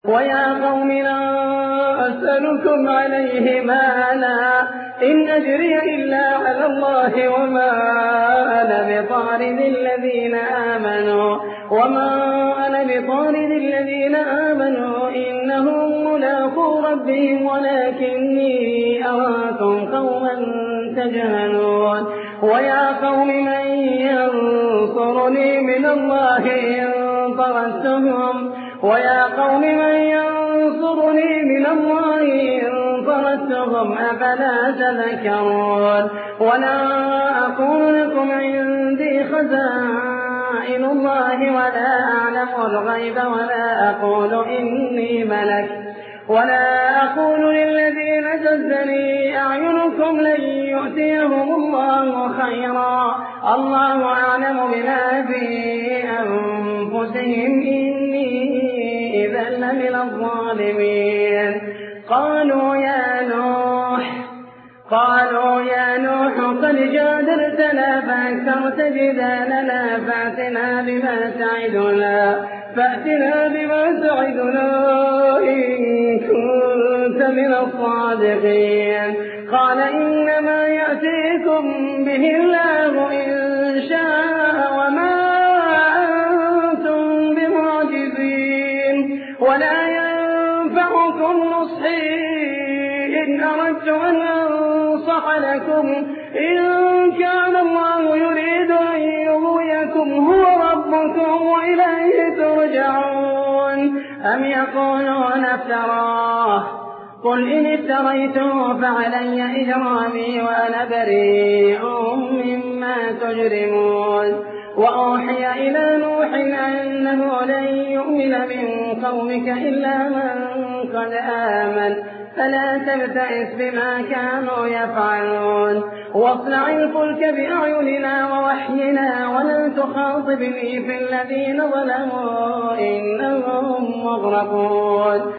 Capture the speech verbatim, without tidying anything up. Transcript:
ويا قوم لا أسألكم عليه مالا إن أجري إلا على الله وما أنا بطارد الذين آمنوا وما أنا بطارد الذين آمنوا إنهم ملاقو ربهم ولكني أراكم قوما تجهلون ويا قوم من ينصرني من الله إن طردتهم ويا قوم من ينصرني من الله إن طردتهم أفلا تذكرون ولا أقول لكم عندي خزائن الله ولا أعلم الغيب ولا أقول إني ملك ولا أقول للذين تزدري أعينكم لن يؤتيهم الله خيرا الله أعلم بما في أنفسهم إني إذا لمن الظالمين قالوا يا نوح قالوا يا نوح قد جادلتنا فأكثرت جدالنا فأتنا بما تعدنا فأتنا بما تعدنا إن كنت من الصادقين قال إنما يأتيكم به الله إن شاء وما أنتم بمعجزين ولا ينفعكم نصحي إن أردت أن أنصح لكم إن كان الله يريد أن يغويكم هو ربكم وإليه ترجعون أم يقولون افتراه قل إن افتريته فعلي إجرامي وأنا بريء مما تجرمون وأوحي إلى نوح أنه لن يؤمن من قومك إلا من قد آمن فلا تبتئس بما كانوا يفعلون واصنع الفلك بأعيننا ووحينا ولا تخاطبني في الذين ظلموا إنهم مغرقون